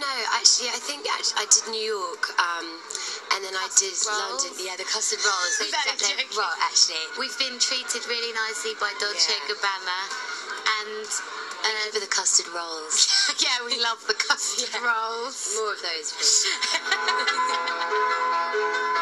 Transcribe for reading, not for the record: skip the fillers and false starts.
know. Actually, I think I did New York, and then I did London. Yeah, the custard rolls. Well, actually, we've been treated really nicely by Dolce & Gabbana, and for the custard rolls. yeah, we love the custard rolls. More of those, please.